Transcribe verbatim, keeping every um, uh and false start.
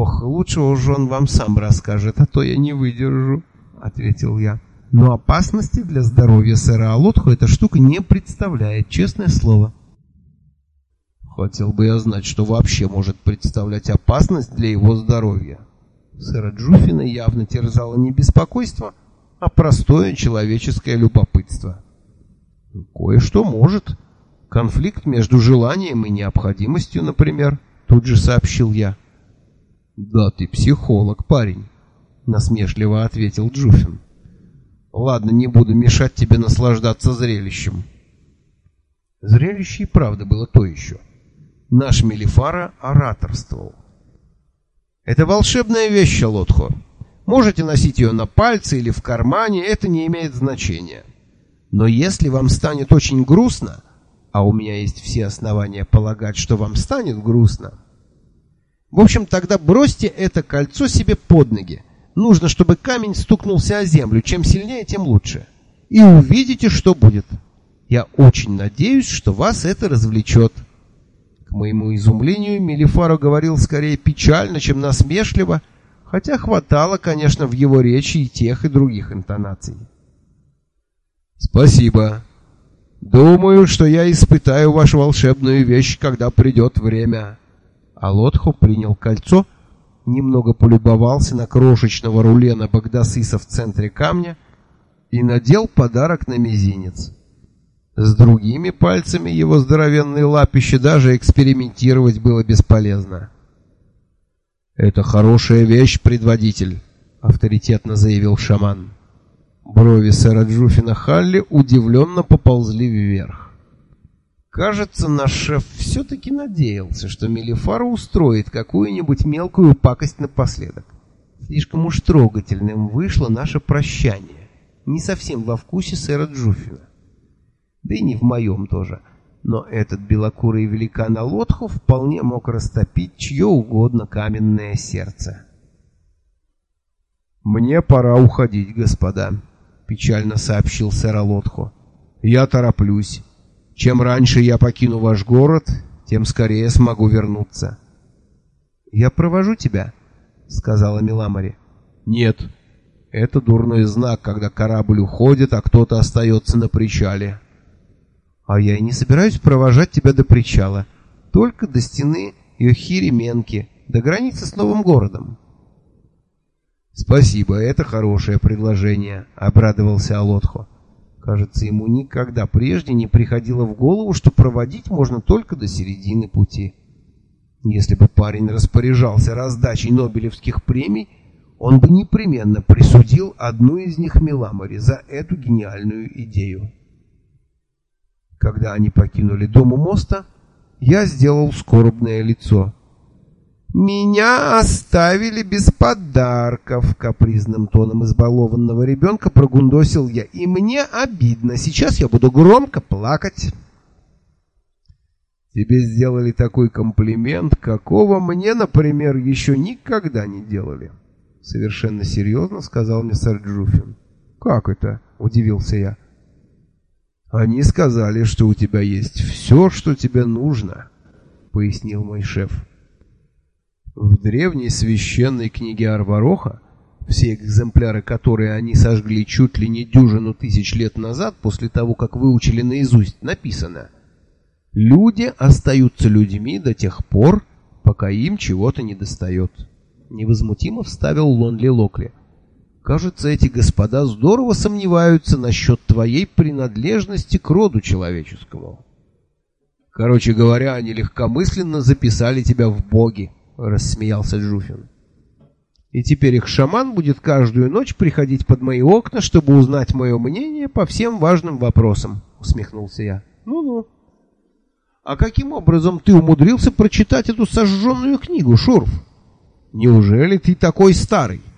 «Ох, лучше уж он вам сам расскажет, а то я не выдержу», — ответил я. «Но опасности для здоровья сэра Алотхо эта штука не представляет, честное слово». Хотел бы я знать, что вообще может представлять опасность для его здоровья. Сэра Джуффина явно терзало не беспокойство, а простое человеческое любопытство. «Кое-что может. Конфликт между желанием и необходимостью, например», — тут же сообщил я. «Да ты психолог, парень», — насмешливо ответил Джуффин. «Ладно, не буду мешать тебе наслаждаться зрелищем». Зрелище и правда было то еще. Наш Мелифара ораторствовал. «Это волшебная вещь, Алотхо. Можете носить ее на пальце или в кармане, это не имеет значения. Но если вам станет очень грустно, а у меня есть все основания полагать, что вам станет грустно, в общем, тогда бросьте это кольцо себе под ноги. Нужно, чтобы камень стукнулся о землю. Чем сильнее, тем лучше. И увидите, что будет. Я очень надеюсь, что вас это развлечет». К моему изумлению, Мелифаро говорил скорее печально, чем насмешливо, хотя хватало, конечно, в его речи и тех, и других интонаций. «Спасибо. Думаю, что я испытаю вашу волшебную вещь, когда придет время». Алотхо принял кольцо, немного полюбовался на крошечного рулена Багдасиса в центре камня и надел подарок на мизинец. С другими пальцами его здоровенные лапища даже экспериментировать было бесполезно. «Это хорошая вещь, предводитель», — авторитетно заявил шаман. Брови сэра Джуффина Халли удивленно поползли вверх. Кажется, наш шеф все-таки надеялся, что Мелифаро устроит какую-нибудь мелкую пакость напоследок. Слишком уж трогательным вышло наше прощание. Не совсем во вкусе сэра Джуффина. Да и не в моем тоже. Но этот белокурый великан Алотхо вполне мог растопить чье угодно каменное сердце. «Мне пора уходить, господа», — печально сообщил сэр Алотхо. «Я тороплюсь. Чем раньше я покину ваш город, тем скорее смогу вернуться». «Я провожу тебя», — сказала Миламари. «Нет, это дурной знак, когда корабль уходит, а кто-то остается на причале». «А я и не собираюсь провожать тебя до причала, только до стены Йохири-Менки, до границы с новым городом». «Спасибо, это хорошее предложение», — обрадовался Алотхо. Кажется, ему никогда прежде не приходило в голову, что проводить можно только до середины пути. Если бы парень распоряжался раздачей нобелевских премий, он бы непременно присудил одну из них Миламари за эту гениальную идею. Когда они покинули дом у моста, я сделал скорбное лицо. «Меня оставили без подарков», — капризным тоном избалованного ребенка прогундосил я. «И мне обидно. Сейчас я буду громко плакать». «Тебе сделали такой комплимент, какого мне, например, еще никогда не делали», — совершенно серьезно сказал мне сэр Джуффин. «Как это?» — удивился я. «Они сказали, что у тебя есть все, что тебе нужно», — пояснил мой шеф. В древней священной книге Арвароха, все экземпляры которой они сожгли чуть ли не дюжину тысяч лет назад, после того, как выучили наизусть, написано: «Люди остаются людьми до тех пор, пока им чего-то недостает». Невозмутимо вставил Лонли Локли. «Кажется, эти господа здорово сомневаются насчет твоей принадлежности к роду человеческому». «Короче говоря, они легкомысленно записали тебя в боги», — рассмеялся Джуффин. «И теперь их шаман будет каждую ночь приходить под мои окна, чтобы узнать мое мнение по всем важным вопросам», — усмехнулся я. «Ну-ну». «А каким образом ты умудрился прочитать эту сожженную книгу, Шурф? Неужели ты такой старый?»